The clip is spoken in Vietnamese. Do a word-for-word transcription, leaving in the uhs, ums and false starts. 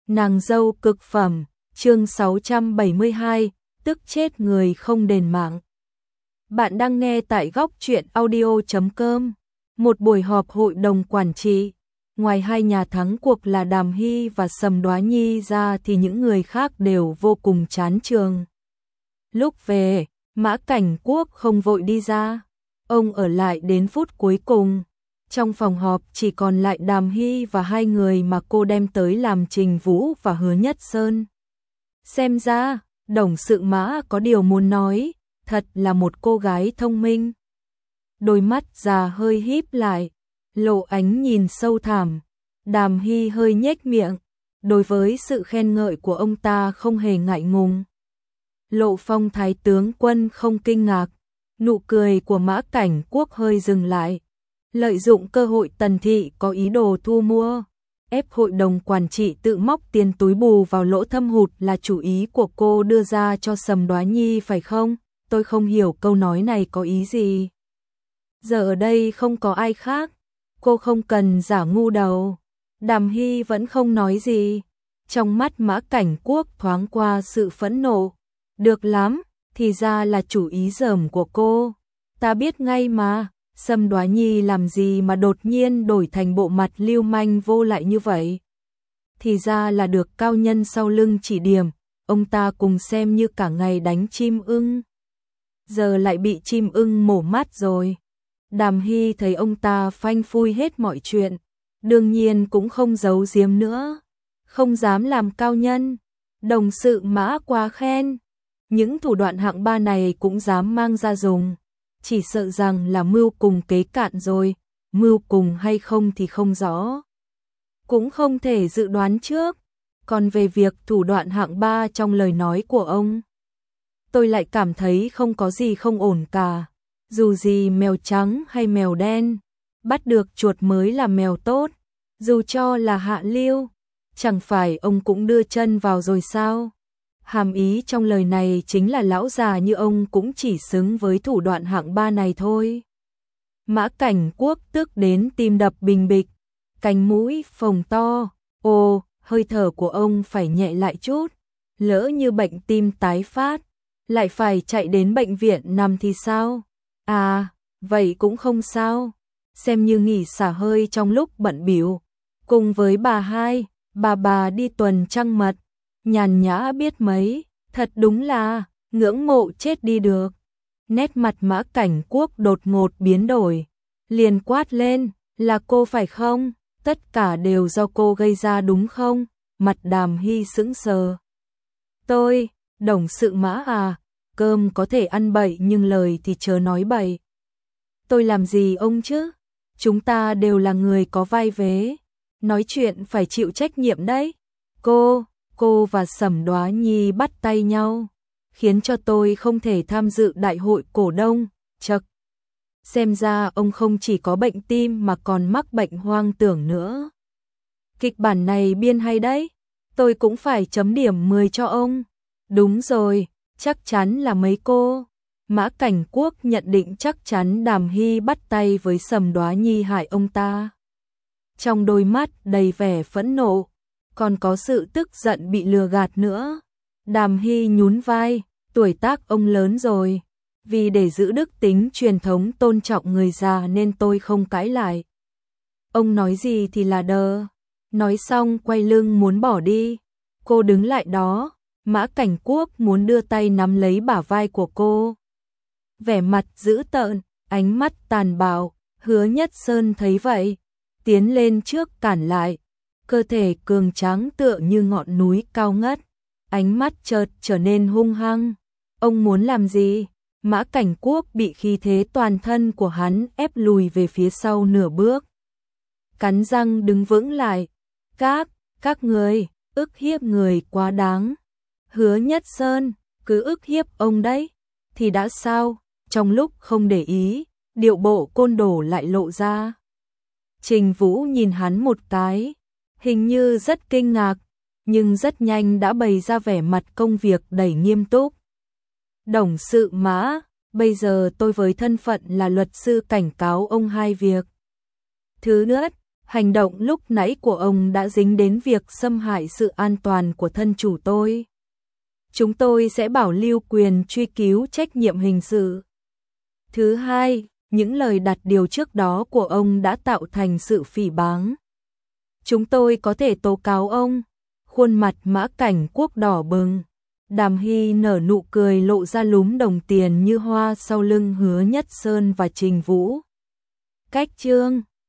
Nàng dâu cực phẩm, chương sáu trăm bảy mươi hai, tức chết người không đền mạng. Bạn đang nghe tại góc truyện audio chấm com. Một buổi họp hội đồng quản trị, ngoài hai nhà thắng cuộc là Đàm Hy và Sầm Đoá Nhi ra thì những người khác đều vô cùng chán trường. Lúc về, Mã Cảnh Quốc không vội đi ra, ông ở lại đến phút cuối cùng. Trong phòng họp chỉ còn lại Đàm Hy và hai người mà cô đem tới làm Trình Vũ và Hứa Nhất Sơn. Xem ra, Đồng sự Mã có điều muốn nói, thật là một cô gái thông minh. Đôi mắt già hơi híp lại, lộ ánh nhìn sâu thẳm. Đàm Hy hơi nhếch miệng, đối với sự khen ngợi của ông ta không hề ngại ngùng. Lộ Phong thái tướng quân không kinh ngạc, nụ cười của Mã Cảnh Quốc hơi dừng lại. Lợi dụng cơ hội Tần thị có ý đồ thu mua, ép hội đồng quản trị tự móc tiền túi bù vào lỗ thâm hụt là chủ ý của cô đưa ra cho Sầm Đoá Nhi phải không? Tôi không hiểu câu nói này có ý gì. Giờ ở đây không có ai khác, cô không cần giả ngu đầu. Đàm Hy vẫn không nói gì. Trong mắt Mã Cảnh Quốc thoáng qua sự phẫn nộ. Được lắm, thì ra là chủ ý dởm của cô. Ta biết ngay mà. Sầm Đoá Nhi làm gì mà đột nhiên đổi thành bộ mặt lưu manh vô lại như vậy? Thì ra là được cao nhân sau lưng chỉ điểm, ông ta cùng xem như cả ngày đánh chim ưng. Giờ lại bị chim ưng mổ mắt rồi. Đàm Hy thấy ông ta phanh phui hết mọi chuyện, đương nhiên cũng không giấu giếm nữa. Không dám làm cao nhân, đồng sự Mã quá khen. Những thủ đoạn hạng ba này cũng dám mang ra dùng. Chỉ sợ rằng là mưu cùng kế cạn rồi, mưu cùng hay không thì không rõ. Cũng không thể dự đoán trước. Còn về việc thủ đoạn hạng ba trong lời nói của ông, tôi lại cảm thấy không có gì không ổn cả. Dù gì mèo trắng hay mèo đen, bắt được chuột mới là mèo tốt. Dù cho là hạ lưu, chẳng phải ông cũng đưa chân vào rồi sao? Hàm ý trong lời này chính là lão già như ông cũng chỉ xứng với thủ đoạn hạng ba này thôi. Mã Cảnh Quốc tức đến tim đập bình bịch, cánh mũi phồng to. Ồ, hơi thở của ông phải nhẹ lại chút. Lỡ như bệnh tim tái phát, lại phải chạy đến bệnh viện nằm thì sao? À, vậy cũng không sao. Xem như nghỉ xả hơi trong lúc bận bịu. Cùng với bà hai, bà bà đi tuần trăng mật. Nhàn nhã biết mấy, thật đúng là ngưỡng mộ chết đi được. Nét mặt Mã Cảnh Quốc đột ngột biến đổi, liền quát lên, là cô phải không? Tất cả đều do cô gây ra đúng không? Mặt Đàm Hy sững sờ. Tôi, đồng sự Mã à, cơm có thể ăn bậy nhưng lời thì chớ nói bậy. Tôi làm gì ông chứ? Chúng ta đều là người có vai vế, nói chuyện phải chịu trách nhiệm đấy. Cô... Cô và Sầm Đoá Nhi bắt tay nhau, khiến cho tôi không thể tham dự đại hội cổ đông. Chậc, xem ra ông không chỉ có bệnh tim mà còn mắc bệnh hoang tưởng nữa. Kịch bản này biên hay đấy, tôi cũng phải chấm điểm mười cho ông. Đúng rồi, chắc chắn là mấy cô. Mã Cảnh Quốc nhận định chắc chắn Đàm Hy bắt tay với Sầm Đoá Nhi hại ông ta. Trong đôi mắt đầy vẻ phẫn nộ, còn có sự tức giận bị lừa gạt nữa. Đàm Hy nhún vai, tuổi tác ông lớn rồi, vì để giữ đức tính truyền thống tôn trọng người già nên tôi không cãi lại. Ông nói gì thì là đờ. Nói xong quay lưng muốn bỏ đi. Cô đứng lại đó, Mã Cảnh Quốc muốn đưa tay nắm lấy bả vai của cô. Vẻ mặt dữ tợn, ánh mắt tàn bạo. Hứa Nhất Sơn thấy vậy, tiến lên trước cản lại. Cơ thể cường tráng tựa như ngọn núi cao ngất, ánh mắt chợt trở nên hung hăng. Ông muốn làm gì? Mã Cảnh Quốc bị khí thế toàn thân của hắn ép lùi về phía sau nửa bước. Cắn răng đứng vững lại. Các, các người, ức hiếp người quá đáng. Hứa Nhất Sơn, cứ ức hiếp ông đấy. Thì đã sao? Trong lúc không để ý, điệu bộ côn đồ lại lộ ra. Trình Vũ nhìn hắn một cái. Hình như rất kinh ngạc, nhưng rất nhanh đã bày ra vẻ mặt công việc đầy nghiêm túc. Đồng sự Mã, bây giờ tôi với thân phận là luật sư cảnh cáo ông hai việc. Thứ nhất, Hành động lúc nãy của ông đã dính đến việc xâm hại sự an toàn của thân chủ tôi. Chúng tôi sẽ bảo lưu quyền truy cứu trách nhiệm hình sự. Thứ hai, những lời đặt điều trước đó của ông đã tạo thành sự phỉ báng. Chúng tôi có thể tố cáo ông. Khuôn mặt Mã Cảnh Quốc đỏ bừng. Đàm Hy nở nụ cười lộ ra lúm đồng tiền như hoa sau lưng Hứa Nhất Sơn và Trình Vũ. Cách chương